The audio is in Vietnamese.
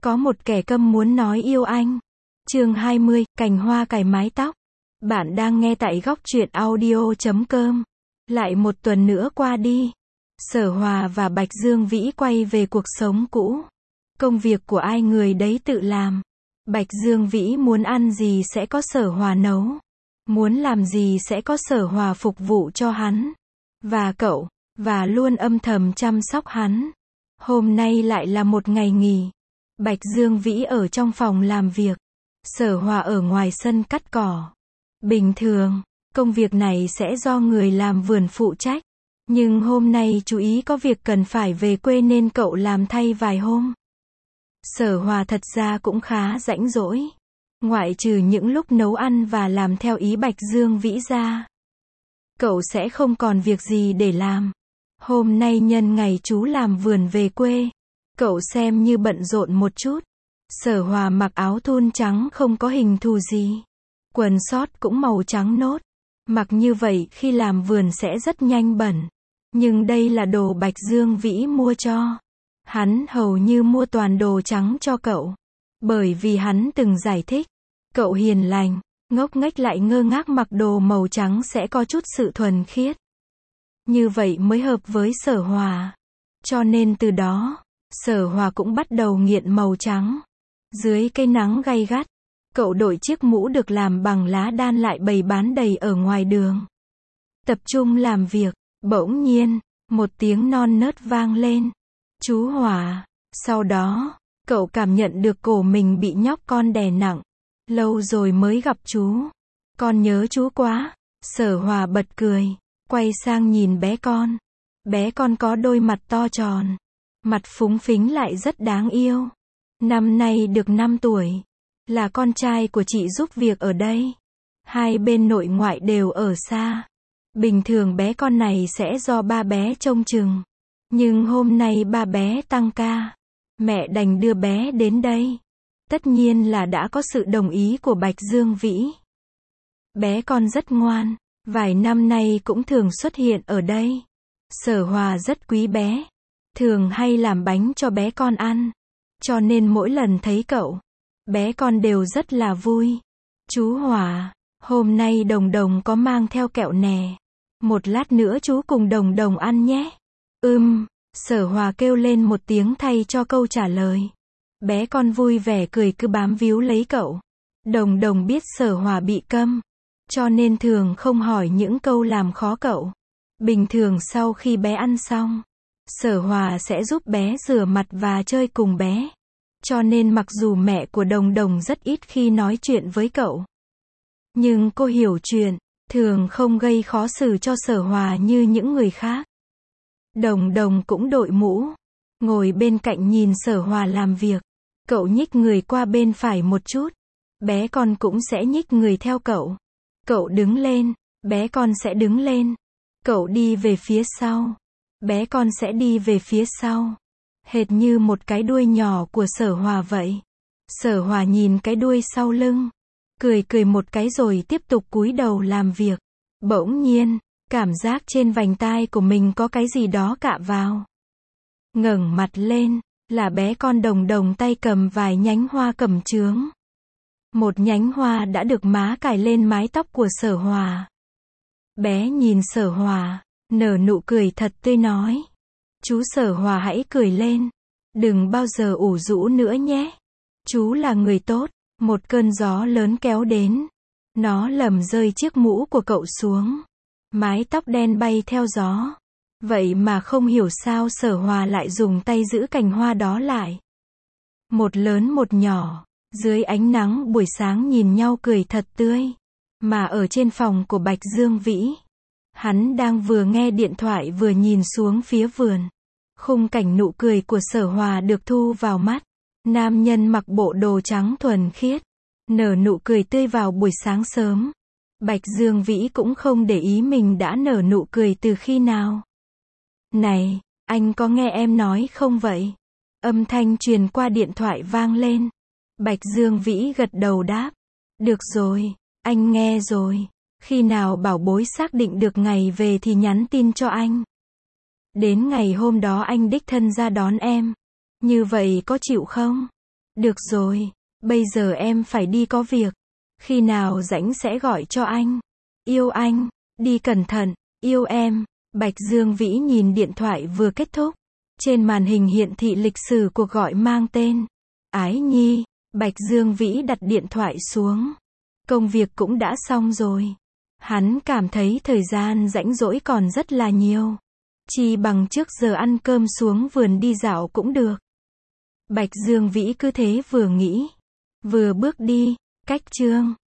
Có một kẻ câm muốn nói yêu anh. Chương 20, cành hoa cài mái tóc. Bạn đang nghe tại góc truyện audio.com. Lại một tuần nữa qua đi. Sở Hòa và Bạch Dương Vĩ quay về cuộc sống cũ. Công việc của ai người đấy tự làm. Bạch Dương Vĩ muốn ăn gì sẽ có Sở Hòa nấu. Muốn làm gì sẽ có Sở Hòa phục vụ cho hắn. Và luôn âm thầm chăm sóc hắn. Hôm nay lại là một ngày nghỉ. Bạch Dương Vĩ ở trong phòng làm việc. Sở Hòa ở ngoài sân cắt cỏ. Bình thường, công việc này sẽ do người làm vườn phụ trách. Nhưng hôm nay chú ý có việc cần phải về quê nên cậu làm thay vài hôm. Sở Hòa thật ra cũng khá rãnh rỗi. Ngoại trừ những lúc nấu ăn và làm theo ý Bạch Dương Vĩ ra. Cậu sẽ không còn việc gì để làm. Hôm nay nhân ngày chú làm vườn về quê. Cậu xem như bận rộn một chút. Sở Hòa mặc áo thun trắng không có hình thù gì. Quần sót cũng màu trắng nốt. Mặc như vậy khi làm vườn sẽ rất nhanh bẩn. Nhưng đây là đồ Bạch Dương Vĩ mua cho. Hắn hầu như mua toàn đồ trắng cho cậu. Bởi vì hắn từng giải thích. Cậu hiền lành, ngốc nghếch lại ngơ ngác mặc đồ màu trắng sẽ có chút sự thuần khiết. Như vậy mới hợp với Sở Hòa. Cho nên từ đó, Sở Hòa cũng bắt đầu nghiện màu trắng. Dưới cây nắng gay gắt, cậu đội chiếc mũ được làm bằng lá đan lại bày bán đầy ở ngoài đường. Tập trung làm việc, bỗng nhiên, một tiếng non nớt vang lên. Chú Hòa. Sau đó, cậu cảm nhận được cổ mình bị nhóc con đè nặng. Lâu rồi mới gặp chú. Con nhớ chú quá. Sở Hòa bật cười. Quay sang nhìn bé con. Bé con có đôi mặt to tròn. Mặt phúng phính lại rất đáng yêu. Năm nay được 5 tuổi. Là con trai của chị giúp việc ở đây. Hai bên nội ngoại đều ở xa. Bình thường bé con này sẽ do ba bé trông chừng. Nhưng hôm nay ba bé tăng ca. Mẹ đành đưa bé đến đây. Tất nhiên là đã có sự đồng ý của Bạch Dương Vĩ. Bé con rất ngoan. Vài năm nay cũng thường xuất hiện ở đây. Sở Hòa rất quý bé. Thường hay làm bánh cho bé con ăn. Cho nên mỗi lần thấy cậu, bé con đều rất là vui. Chú Hòa, hôm nay Đồng Đồng có mang theo kẹo nè. Một lát nữa chú cùng Đồng Đồng ăn nhé. Sở Hòa kêu lên một tiếng thay cho câu trả lời. Bé con vui vẻ cười cứ bám víu lấy cậu. Đồng Đồng biết Sở Hòa bị câm. Cho nên thường không hỏi những câu làm khó cậu. Bình thường sau khi bé ăn xong, Sở Hòa sẽ giúp bé rửa mặt và chơi cùng bé. Cho nên mặc dù mẹ của Đồng Đồng rất ít khi nói chuyện với cậu. Nhưng cô hiểu chuyện, thường không gây khó xử cho Sở Hòa như những người khác. Đồng Đồng cũng đội mũ, ngồi bên cạnh nhìn Sở Hòa làm việc. Cậu nhích người qua bên phải một chút. Bé con cũng sẽ nhích người theo cậu. Cậu đứng lên, bé con sẽ đứng lên. Cậu đi về phía sau. Bé con sẽ đi về phía sau. Hệt như một cái đuôi nhỏ của Sở Hòa vậy. Sở Hòa nhìn cái đuôi sau lưng. Cười một cái rồi tiếp tục cúi đầu làm việc. Bỗng nhiên, cảm giác trên vành tai của mình có cái gì đó cạ vào. Ngẩng mặt lên, là bé con Đồng Đồng tay cầm vài nhánh hoa cẩm chướng. Một nhánh hoa đã được má cài lên mái tóc của Sở Hòa. Bé nhìn Sở Hòa, nở nụ cười thật tươi nói. Chú Sở Hòa hãy cười lên. Đừng bao giờ ủ rũ nữa nhé. Chú là người tốt. Một cơn gió lớn kéo đến. Nó lầm rơi chiếc mũ của cậu xuống. Mái tóc đen bay theo gió. Vậy mà không hiểu sao Sở Hòa lại dùng tay giữ cành hoa đó lại. Một lớn một nhỏ. Dưới ánh nắng buổi sáng nhìn nhau cười thật tươi. Mà ở trên phòng của Bạch Dương Vĩ. Hắn đang vừa nghe điện thoại vừa nhìn xuống phía vườn. Khung cảnh nụ cười của Sở Hòa được thu vào mắt. Nam nhân mặc bộ đồ trắng thuần khiết. Nở nụ cười tươi vào buổi sáng sớm. Bạch Dương Vĩ cũng không để ý mình đã nở nụ cười từ khi nào. Này, anh có nghe em nói không vậy? Âm thanh truyền qua điện thoại vang lên. Bạch Dương Vĩ gật đầu đáp. Được rồi, anh nghe rồi. Khi nào bảo bối xác định được ngày về thì nhắn tin cho anh. Đến ngày hôm đó anh đích thân ra đón em. Như vậy có chịu không? Được rồi, bây giờ em phải đi có việc. Khi nào rảnh sẽ gọi cho anh. Yêu anh, đi cẩn thận, yêu em. Bạch Dương Vĩ nhìn điện thoại vừa kết thúc. Trên màn hình hiển thị lịch sử cuộc gọi mang tên Ái Nhi. Bạch Dương Vĩ đặt điện thoại xuống. Công việc cũng đã xong rồi. Hắn cảm thấy thời gian rảnh rỗi còn rất là nhiều. Chỉ bằng trước giờ ăn cơm xuống vườn đi dạo cũng được. Bạch Dương Vĩ cứ thế vừa nghĩ, vừa bước đi, cách Trương